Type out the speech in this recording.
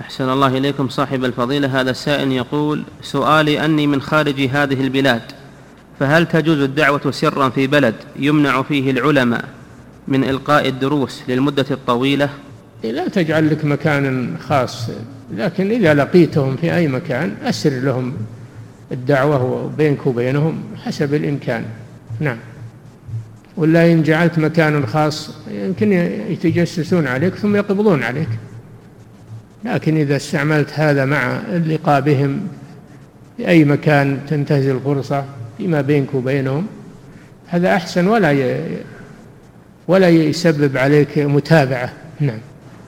أحسن الله إليكم صاحب الفضيلة. هذا السائل يقول: سؤالي أني من خارج هذه البلاد، فهل تجوز الدعوة سرا في بلد يمنع فيه العلماء من إلقاء الدروس للمدة الطويلة؟ لا تجعل لك مكان خاص، لكن إذا لقيتهم في أي مكان أسر لهم الدعوة بينك وبينهم حسب الإمكان. نعم. ولا إن جعلت مكان خاص يمكن يتجسسون عليك ثم يقبضون عليك، لكن إذا استعملت هذا مع اللقاء بهم في أي مكان تنتهز الفرصة فيما بينك وبينهم هذا أحسن، ولا يسبب عليك متابعة. نعم.